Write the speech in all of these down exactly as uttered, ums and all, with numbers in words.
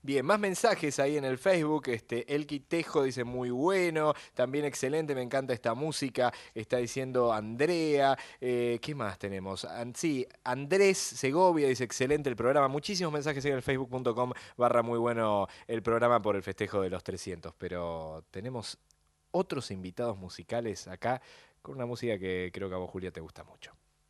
Bien, más mensajes ahí en el Facebook. Este, Elki Tejo dice muy bueno, también excelente, me encanta esta música. Está diciendo Andrea. Eh, ¿Qué más tenemos? An sí, Andrés Segovia dice excelente el programa. Muchísimos mensajes en el facebook punto com barra muy bueno el programa por el festejo de los trescientos. Pero tenemos otros invitados musicales acá con una música que creo que a vos, Julia, te gusta mucho.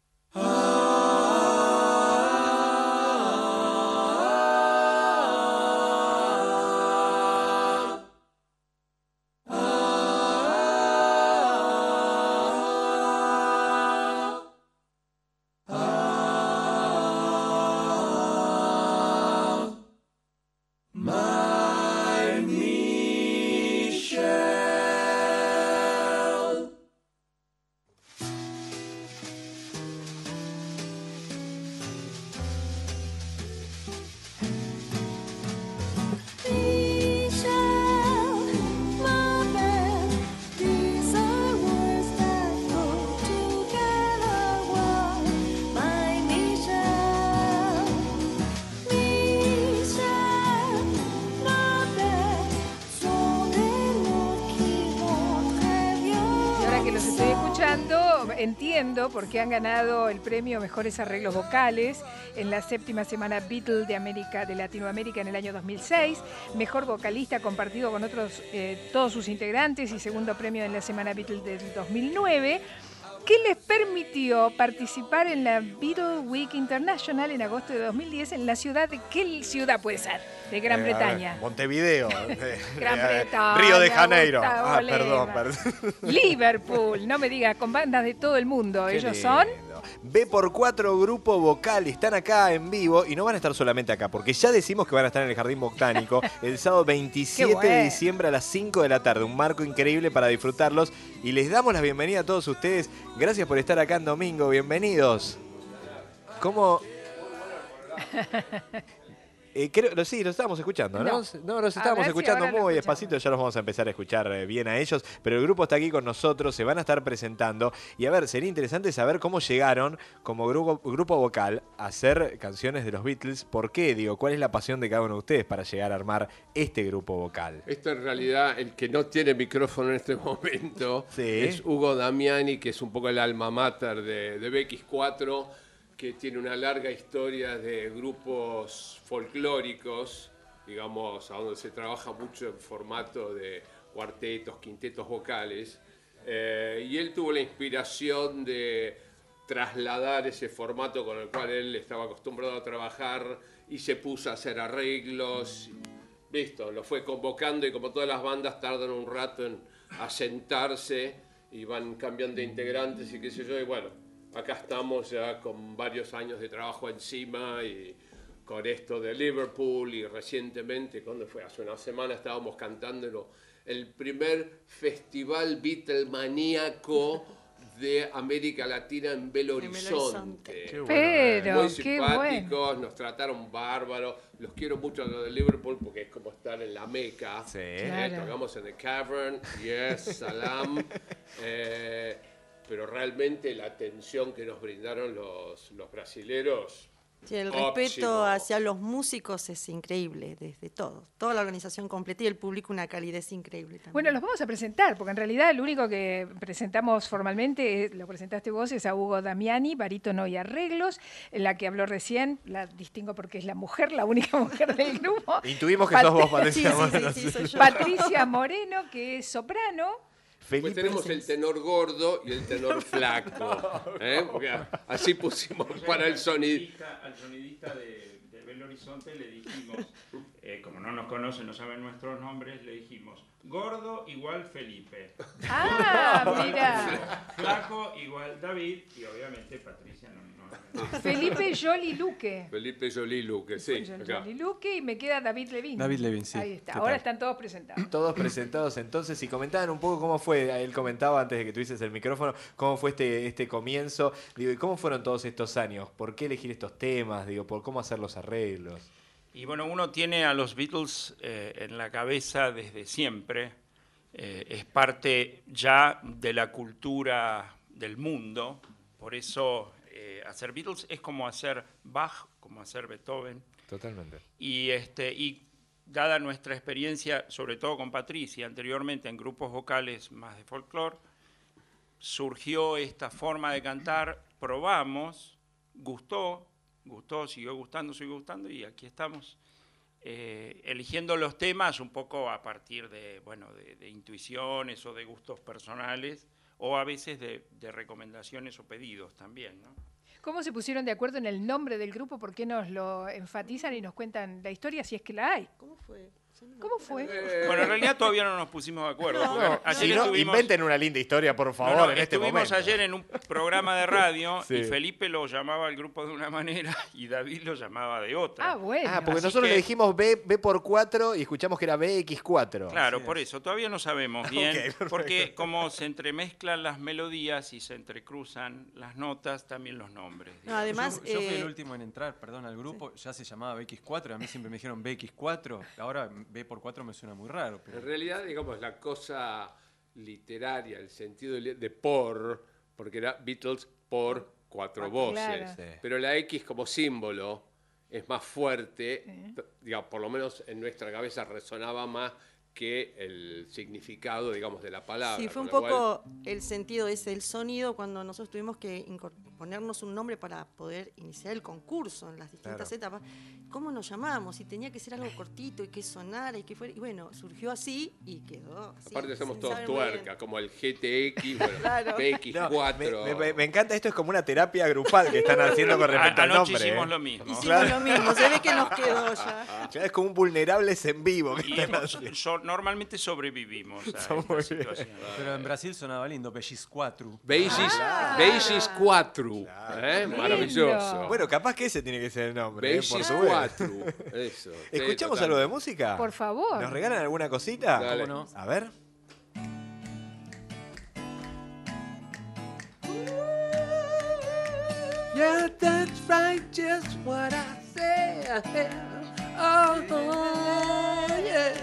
Entiendo por qué han ganado el premio Mejores Arreglos Vocales en la séptima semana Beatle de América, de Latinoamérica en el año dos mil seis, Mejor Vocalista compartido con otros eh, todos sus integrantes y segundo premio en la semana Beatle del dos mil nueve, que les permitió participar en la Beatle Week International en agosto de dos mil diez en la ciudad de... ¿Qué ciudad puede ser? De Gran eh, Bretaña. Montevideo. Gran Bretaña. Río de Janeiro. Ah, perdón, perdón. Liverpool, no me digas, con bandas de todo el mundo. Qué Ellos lindo. Son... B por cuatro Grupo Vocal, están acá en vivo y no van a estar solamente acá, porque ya decimos que van a estar en el Jardín Botánico el sábado veintisiete bueno. de diciembre a las cinco de la tarde. Un marco increíble para disfrutarlos y les damos la bienvenida a todos ustedes. Gracias por estar acá en domingo, bienvenidos. ¿Cómo...? Eh, creo, sí, los estábamos escuchando, ¿no? No, no los estábamos escuchando si muy despacito, ya los vamos a empezar a escuchar bien a ellos, pero el grupo está aquí con nosotros, se van a estar presentando y a ver, sería interesante saber cómo llegaron como grupo, grupo vocal a hacer canciones de los Beatles. ¿Por qué? Digo, ¿cuál es la pasión de cada uno de ustedes para llegar a armar este grupo vocal? Esto en realidad, el que no tiene micrófono en este momento sí. es Hugo Damiani, que es un poco el alma mater de, de B X cuatro, que tiene una larga historia de grupos folclóricos, digamos, a donde se trabaja mucho en formato de cuartetos, quintetos vocales, eh, y él tuvo la inspiración de trasladar ese formato con el cual él estaba acostumbrado a trabajar y se puso a hacer arreglos, listo, lo fue convocando y como todas las bandas tardan un rato en asentarse y van cambiando de integrantes y qué sé yo, y bueno, acá estamos ya con varios años de trabajo encima y con esto de Liverpool y recientemente, ¿cuándo fue? Hace una semana estábamos cantando el primer festival Beatlemaníaco de América Latina en Belo Horizonte. Qué bueno, pero, muy simpáticos, qué bueno. Nos trataron bárbaro. Los quiero mucho a los de Liverpool porque es como estar en la Meca. Sí. ¿eh? Claro. Tocamos en The Cavern, yes, salam. eh, Pero realmente la atención que nos brindaron los, los brasileros... Sí, el óptimo. respeto hacia los músicos es increíble, desde todo. Toda la organización completa y el público una calidez increíble también. Bueno, los vamos a presentar, porque en realidad el único que presentamos formalmente, lo presentaste vos, es a Hugo Damiani, barítono y arreglos, en la que habló recién, la distingo porque es la mujer, la única mujer del grupo. Intuimos que Pat- sos vos, Patricia. Sí, sí, Moreno. sí, sí, soy yo. Patricia Moreno, que es soprano. Después tenemos el tenor gordo y el tenor flaco. ¿eh? Porque así pusimos para el sonido. Al sonidista de, de Belo Horizonte le dijimos, eh, como no nos conocen, no saben nuestros nombres, le dijimos, gordo igual Felipe. Ah, mira. Flaco igual David y obviamente Patricia no. no, no. Felipe Joli Luque. Felipe Jolie Luque, sí. acá. Joli Luque y me queda David Levin. David Levin, sí. Ahí está. ¿Qué Ahora tal? están todos presentados. Todos presentados entonces y comentaban un poco cómo fue, él comentaba antes de que tuvieses el micrófono, cómo fue este, este comienzo, digo, y cómo fueron todos estos años, por qué elegir estos temas, digo, por cómo hacer los arreglos. Y bueno, uno tiene a los Beatles eh, en la cabeza desde siempre, eh, es parte ya de la cultura del mundo, por eso eh, hacer Beatles es como hacer Bach, como hacer Beethoven. Totalmente. Y, este, y dada nuestra experiencia, sobre todo con Patricia, anteriormente en grupos vocales más de folclore, surgió esta forma de cantar, probamos, gustó, gustó, siguió gustando, siguió gustando y aquí estamos eh, eligiendo los temas un poco a partir de, bueno, de, de intuiciones o de gustos personales o a veces de, de recomendaciones o pedidos también, ¿no? ¿Cómo se pusieron de acuerdo en el nombre del grupo? ¿Por qué nos lo enfatizan y nos cuentan la historia si es que la hay? ¿Cómo fue? ¿Cómo fue? Eh, Bueno, en realidad todavía no nos pusimos de acuerdo. No, porque no, ayer Si no, estuvimos- inventen una linda historia, por favor, No, no, en este estuvimos momento. ayer en un programa de radio Sí. y Felipe lo llamaba al grupo de una manera y David lo llamaba de otra. Ah, bueno. Ah, porque Así nosotros que- le dijimos B, B por cuatro y escuchamos que era B X cuatro. Claro, por eso, todavía no sabemos bien, Ok, perfecto. porque como se entremezclan las melodías y se entrecruzan las notas, también los nombres. No, además, yo, yo fui eh, el último en entrar, perdón, al grupo. Ya se llamaba B X cuatro, a mí siempre me dijeron B X cuatro. Ahora B por cuatro me suena muy raro. Pero... En realidad, digamos, la cosa literaria, el sentido li- de por, porque era Beatles por cuatro Ah, voces. claro. Sí. Pero la X como símbolo es más fuerte, t- digamos, por lo menos en nuestra cabeza resonaba más que el significado, digamos, de la palabra. Sí, fue un con lo cual- poco el sentido ese, el sonido, cuando nosotros tuvimos que incor- ponernos un nombre para poder iniciar el concurso en las distintas etapas. ¿Cómo nos llamábamos? Y tenía que ser algo cortito y que sonara y que fuera. Y bueno, surgió así y quedó así. Aparte somos sin todos saber muy tuerca, bien. como el G T X, bueno, Claro. B X No, cuatro. me, me- me encanta, esto es como una terapia grupal que están haciendo con respecto A- al anoche nombre. hicimos ¿eh? lo mismo. Hicimos lo mismo, se ve que nos quedó ya. Claro, es como un vulnerables en vivo. Que Y están so- haciendo. so- normalmente sobrevivimos a Está esta muy bien. situación. Pero en Brasil sonaba lindo, B X cuatro. B X cuatro, ¿eh? Maravilloso. Bueno, capaz que ese tiene que ser el nombre. B ¿eh? Por X supuesto. cuatro, eso. sí, ¿Escuchamos total. algo de música? Por favor. ¿Nos regalan alguna cosita? Dale. ¿Cómo no? A ver. Yeah, that's right, just what I said. Oh, yeah.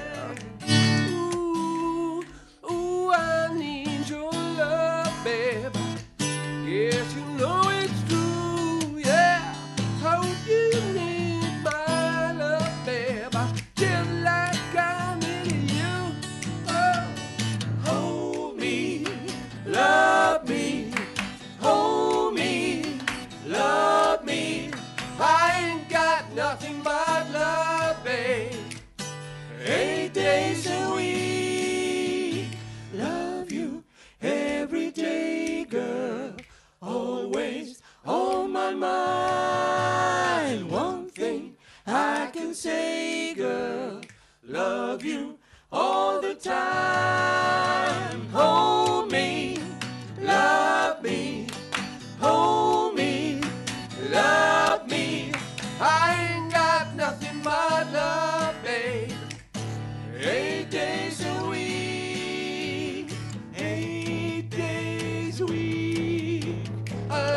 Ooh, ooh, I need your love, babe. Yes, you know it's true, yeah. Oh, you need my love, babe. Just like I need you. Oh, hold me, love me, hold me, love me. I ain't got nothing but love, babe. Eight days a week, love you every day, girl. Always on my mind. One thing I can say, girl, love you all the time. Hold me, love me, hold me, love me. I ain't got nothing but love, babe. Eight days a week, eight days a week. I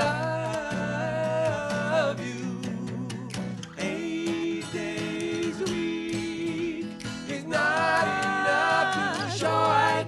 love you. Eight days a week is not enough to show I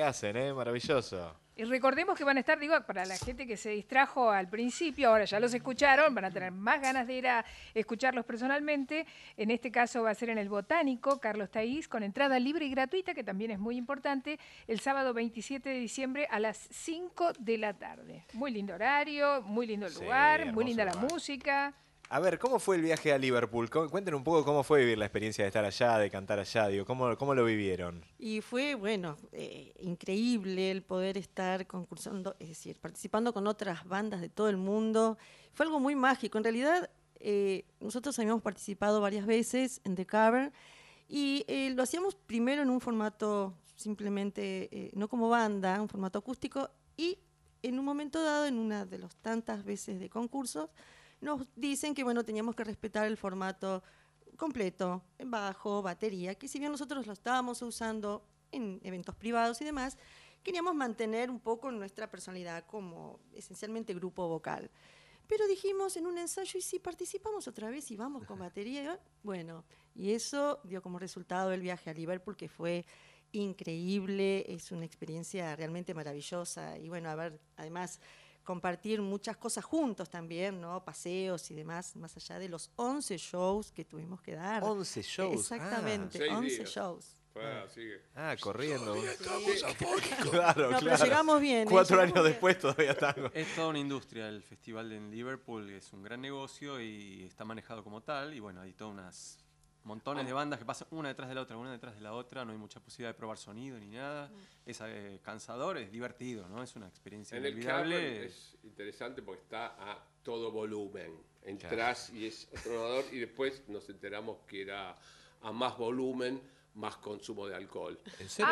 hacen, ¿eh? Maravilloso. Y recordemos que van a estar, digo, para la gente que se distrajo al principio, ahora ya los escucharon, van a tener más ganas de ir a escucharlos personalmente. En este caso va a ser en el Botánico, Carlos Thaís, con entrada libre y gratuita, que también es muy importante, el sábado veintisiete de diciembre a las cinco de la tarde. Muy lindo horario, muy lindo el Sí, lugar, muy linda hermoso la lugar. música. A ver, ¿cómo fue el viaje a Liverpool? Cu- Cuenten un poco cómo fue vivir la experiencia de estar allá, de cantar allá, digo, ¿cómo, cómo lo vivieron? Y fue, bueno, eh, increíble el poder estar concursando, es decir, participando con otras bandas de todo el mundo. Fue algo muy mágico. En realidad, eh, nosotros habíamos participado varias veces en The Cover y eh, lo hacíamos primero en un formato simplemente, eh, no como banda, un formato acústico, y en un momento dado, en una de las tantas veces de concursos, nos dicen que, bueno, teníamos que respetar el formato completo, en bajo, batería, que si bien nosotros lo estábamos usando en eventos privados y demás, queríamos mantener un poco nuestra personalidad como esencialmente grupo vocal. Pero dijimos en un ensayo, ¿y si participamos otra vez y vamos con batería? Bueno, y eso dio como resultado el viaje a Liverpool, que fue increíble, es una experiencia realmente maravillosa. Y bueno, a ver, además compartir muchas cosas juntos también, ¿no? Paseos y demás, más allá de los once shows que tuvimos que dar. once shows. Exactamente, Seis once días. shows. Fue así que- Ah, ah corriendo. Sí. Claro, No, pero claro. llegamos bien, ¿eh? Cuatro Llegamos años bien. después todavía estamos. Es toda una industria, el festival en Liverpool es un gran negocio y está manejado como tal. Y bueno, hay todas unas montones de bandas que pasan una detrás de la otra, una detrás de la otra. No hay mucha posibilidad de probar sonido ni nada. Es eh, cansador, es divertido, ¿no? Es una experiencia En el Cavern inolvidable. es interesante porque está a todo volumen. Entrás y es atronador y después nos enteramos que era a más volumen, más consumo de alcohol. ¿En serio?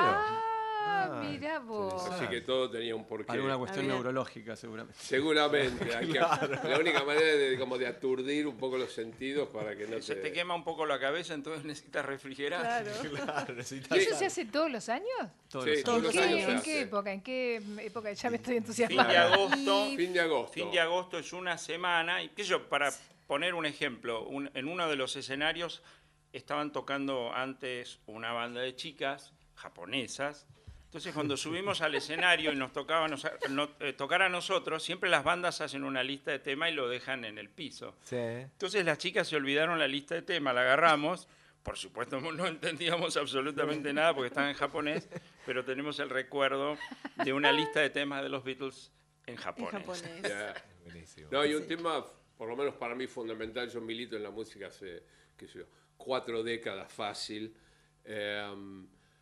Ah, mira vos. Así que todo tenía un porqué. Alguna cuestión Había- neurológica, seguramente. Seguramente. Hay que- la única manera de, como de aturdir un poco los sentidos para que no Se te... te quema un poco la cabeza, entonces necesitas refrigerar. Claro. Claro, necesitas- ¿Eso se hace todos los años? Todos Sí, los todos ¿En años. los qué, años se en hace. qué época? ¿En qué época? Ya me estoy Fin de entusiasmando. agosto, Fin de agosto. fin de agosto es una semana. Y qué sé yo, para poner un ejemplo, un- en uno de los escenarios estaban tocando antes una banda de chicas japonesas. Entonces, cuando subimos al escenario y nos tocaba nos- no- eh, tocar a nosotros, siempre las bandas hacen una lista de temas y lo dejan en el piso. Sí. Entonces, las chicas se olvidaron la lista de temas, la agarramos. Por supuesto, no entendíamos absolutamente nada porque estaba en japonés, pero tenemos el recuerdo de una lista de temas de los Beatles en En japonés. japonés. Ya. Buenísimo. No, y un tema, por lo menos para mí, fundamental. Yo milito en la música hace, qué sé yo, cuatro décadas fácil. Eh,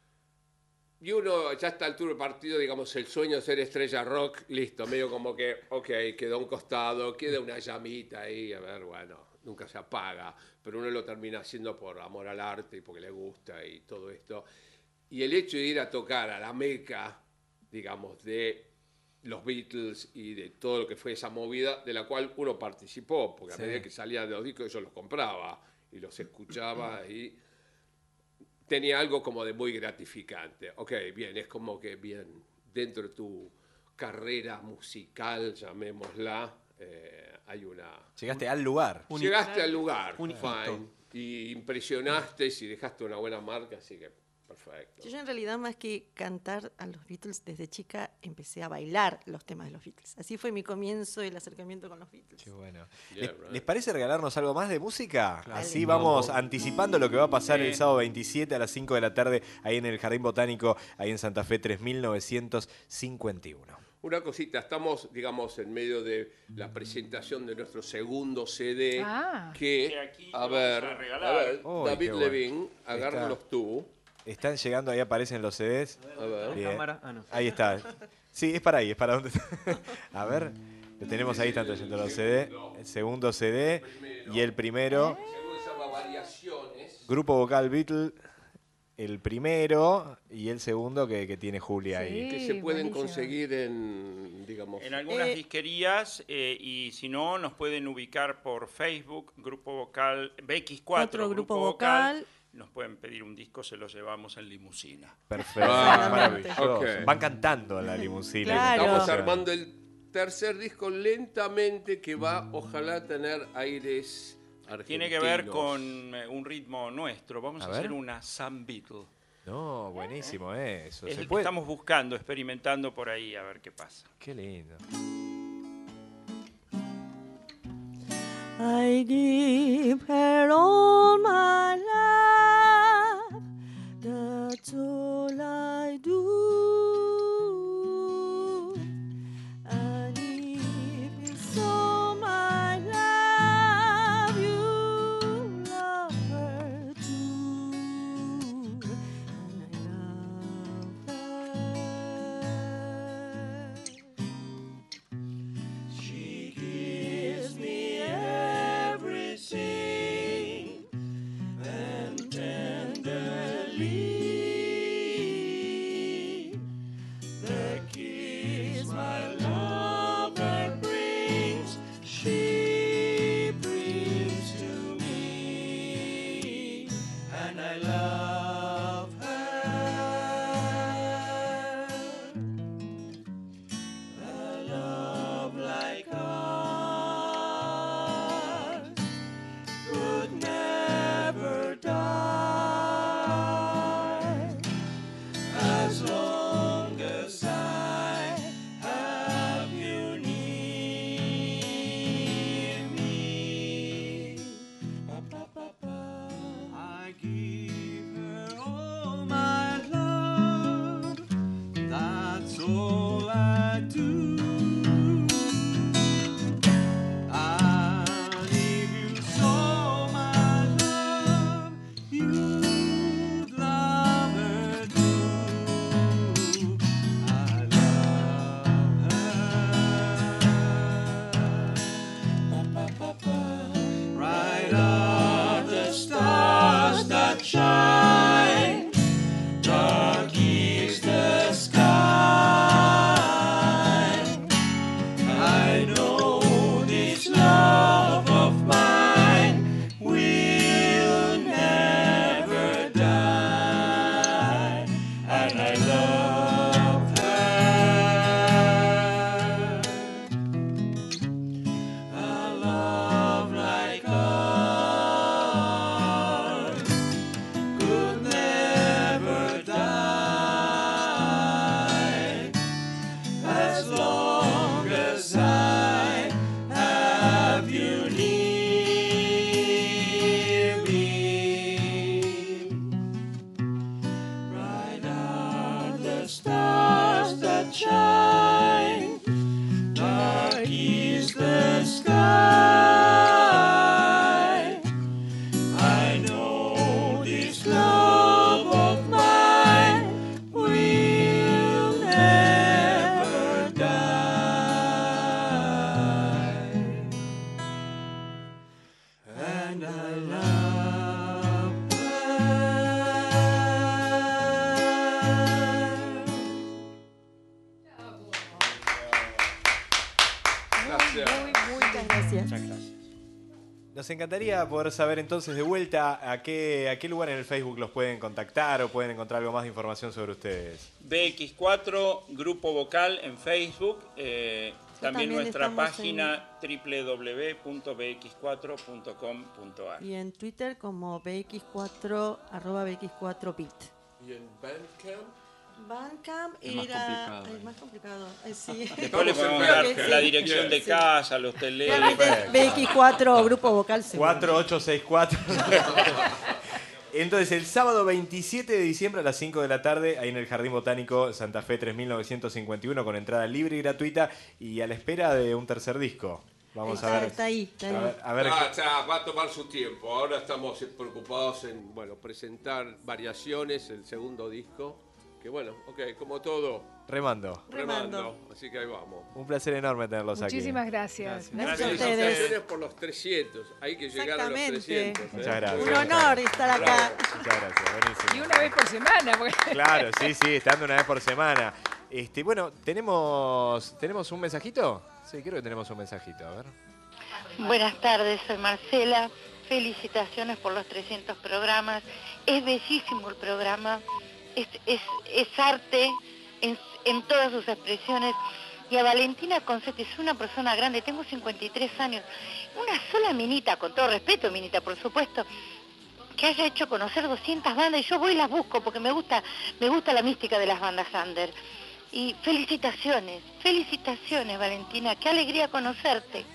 y uno, ya a esta altura del partido, digamos, el sueño de ser estrella rock, listo, medio como que, ok, quedó a un costado, queda una llamita ahí, a ver, bueno, nunca se apaga, pero uno lo termina haciendo por amor al arte y porque le gusta y todo esto. Y el hecho de ir a tocar a la meca, digamos, de los Beatles y de todo lo que fue esa movida, de la cual uno participó, porque a Sí. medida que salían de los discos yo los compraba y los escuchaba y tenía algo como de muy gratificante. Ok, bien, es como que bien, dentro de tu carrera musical, llamémosla, eh, hay una... Llegaste al lugar. Un Llegaste al lugar, un fine, hito. y impresionaste y dejaste una buena marca, así que perfecto. Yo en realidad más que cantar a los Beatles desde chica empecé a bailar los temas de los Beatles. Así fue mi comienzo, el acercamiento con los Beatles. Qué bueno. Yeah, ¿Les, right. ¿Les parece regalarnos algo más de música? Claro. Así Dale. vamos anticipando lo que va a pasar Sí. el sábado veintisiete a las cinco de la tarde ahí en el Jardín Botánico, ahí en Santa Fe tres mil novecientos cincuenta y uno. Una cosita, estamos, digamos, en medio de la presentación de nuestro segundo C D, Ah. que, Que aquí a lo ver, vamos a a regalar. ver, Uy, David qué bueno. Levine, agárralos tú. Están llegando, ahí aparecen los C Ds. A ver. Bien. Cámara. Ah, no. Ahí está. Sí, es para ahí, es para donde. A ver, lo tenemos ahí, están trayendo los C D. El segundo C D y el primero. Según se llama Variaciones. Grupo Vocal Beatle, el primero y el segundo que, que tiene Julia ahí. Sí. Que se pueden buenísimo. conseguir en, digamos, En algunas Eh, disquerías eh, y si no, nos pueden ubicar por Facebook, Grupo Vocal, B X cuatro, Otro Grupo Vocal. Nos pueden pedir un disco, se lo llevamos en limusina. Perfecto, Ah, maravilloso. ok. Van cantando en la limusina. Claro. estamos armando el tercer disco lentamente que va, ojalá, tener aires argentinos. Tiene que ver con eh, un ritmo nuestro. Vamos A a, ver. hacer una Sam Beatle. No, buenísimo eh, eso. Es ¿Se el que puede? estamos buscando, experimentando por ahí, a ver qué pasa. Qué lindo. I give her all my love, that's all I do. And if it's all my love, you love her too. And I love her. She gives me everything, and tenderly the kiss my lover brings, she brings to me, and I love her. A love like ours could never die, as long as I have you near me. I give her all my love, that's all I do. And if you saw my love, you'd love her too. I love her. Bright are the stars that shine, dark is the sky. I know this love of mine will never die, and I love her. A love like ours could never die, as long as I have you near me. Bright are the stars that shine, dark is the sky. I know this love of mine will never die, and I love her. Gracias. Muy, muy, Muchas gracias. Muchas gracias. Nos encantaría poder saber entonces de vuelta a qué, a qué lugar en el Facebook los pueden contactar o pueden encontrar algo más de información sobre ustedes. B X cuatro, Grupo Vocal en Facebook. eh, también, también nuestra estamos página doble u doble u doble u punto b x cuatro punto com punto a r. Y en Twitter como B X cuatro, arroba B X cuatro bit. ¿Y en Bandcamp? Bandcamp Es más era complicado. es más complicado. eh, sí. Después le Estamos podemos en dar Bandcamp. la Sí. dirección de Sí. casa, los teléfonos. Realmente B X cuatro, grupo vocal seguro. cuatro ocho seis cuatro. Entonces, el sábado veintisiete de diciembre a las cinco de la tarde, ahí en el Jardín Botánico Santa Fe tres mil novecientos cincuenta y uno, con entrada libre y gratuita y a la espera de un tercer disco. Vamos está, a ver. Está ahí, está ahí. A ver, a ver Ah, ya, va a tomar su tiempo. Ahora estamos preocupados en, bueno, presentar variaciones, el segundo disco. Que bueno, ok, como todo, remando. Remando. remando. Así que ahí vamos. Un placer enorme tenerlos aquí. Muchísimas gracias. Gracias a Gracias a ustedes. Felicitaciones por los trescientos. Hay que llegar a los Exactamente. trescientos. ¿eh? Muchas gracias. Un honor estar acá. Muchas gracias, buenísimo. Y una vez por semana. Porque... Claro, sí, sí, estando una vez por semana. Este, bueno, ¿tenemos, ¿tenemos un mensajito? Sí, creo que tenemos un mensajito, a ver. Buenas tardes, soy Marcela. Felicitaciones por los trescientos programas. Es bellísimo el programa. Es, es, es arte en, en todas sus expresiones. Y a Valentina Concetti, es una persona grande, tengo cincuenta y tres años. Una sola minita, con todo respeto, minita, por supuesto, que haya hecho conocer doscientas bandas, y yo voy y las busco porque me gusta, me gusta la mística de las bandas under. Y felicitaciones, felicitaciones Valentina, qué alegría conocerte.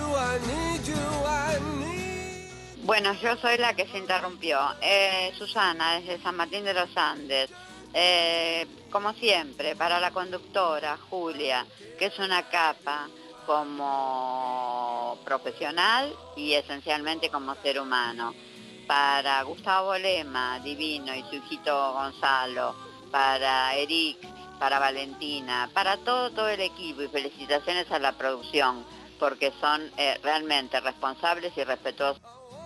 Bueno, yo soy la que se interrumpió. Eh, Susana, desde San Martín de los Andes. Eh, como siempre, para la conductora Julia, que es una capa como profesional y esencialmente como ser humano. Para Gustavo Lema, divino, y su hijito Gonzalo. Para Eric, para Valentina, para todo, todo el equipo, y felicitaciones a la producción, porque son eh, realmente responsables y respetuosos.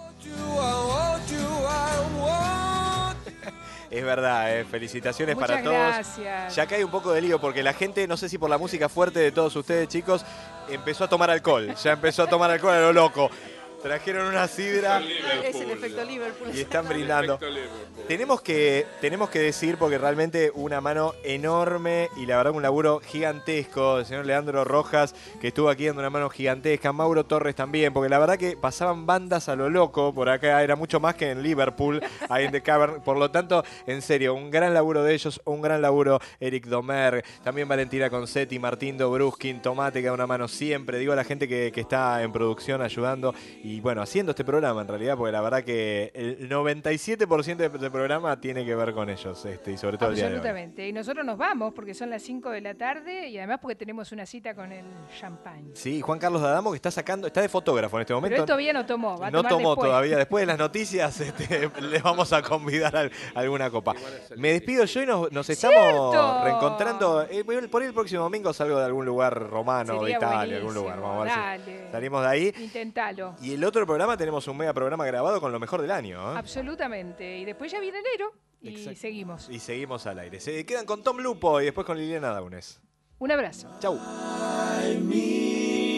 Es verdad, eh, felicitaciones Muchas para todos. gracias. Ya que hay un poco de lío porque la gente, no sé si por la música fuerte de todos ustedes, chicos, empezó a tomar alcohol. Ya empezó a tomar alcohol a lo loco. Trajeron una sidra Es el efecto Liverpool. y están brindando. Tenemos que, tenemos que decir, porque realmente una mano enorme y la verdad un laburo gigantesco del señor Leandro Rojas, que estuvo aquí dando una mano gigantesca, Mauro Torres también, porque la verdad que pasaban bandas a lo loco por acá, era mucho más que en Liverpool, ahí en The Cavern. Por lo tanto, en serio, un gran laburo de ellos, un gran laburo Eric Domer, también Valentina Concetti, Martín Dobruskin, Tomate, que da una mano siempre, digo a la gente que, que está en producción ayudando y bueno, haciendo este programa en realidad, porque la verdad que el noventa y siete por ciento del programa tiene que ver con ellos, este, y sobre todo el día de hoy. Absolutamente. Y nosotros nos vamos porque son las cinco de la tarde y además porque tenemos una cita con el champán. Sí, Juan Carlos D'Adamo que está sacando, está de fotógrafo en este momento. Pero él todavía no tomó, va a No tomar tomó después. todavía. Después de las noticias este, les vamos a convidar a, a alguna copa. Me despido yo y nos, nos estamos ¡Cierto! reencontrando. Eh, por ahí el próximo domingo salgo de algún lugar romano, Sería de Italia, algún buenísimo, lugar. Vamos a ver dale. si salimos de ahí. Intentalo. Y el otro programa tenemos un mega programa grabado con lo mejor del año. ¿eh? Absolutamente. Y después ya viene enero y Exacto. seguimos. Y seguimos al aire. Se quedan con Tom Lupo y después con Liliana Daunes. Un abrazo. Chau. I need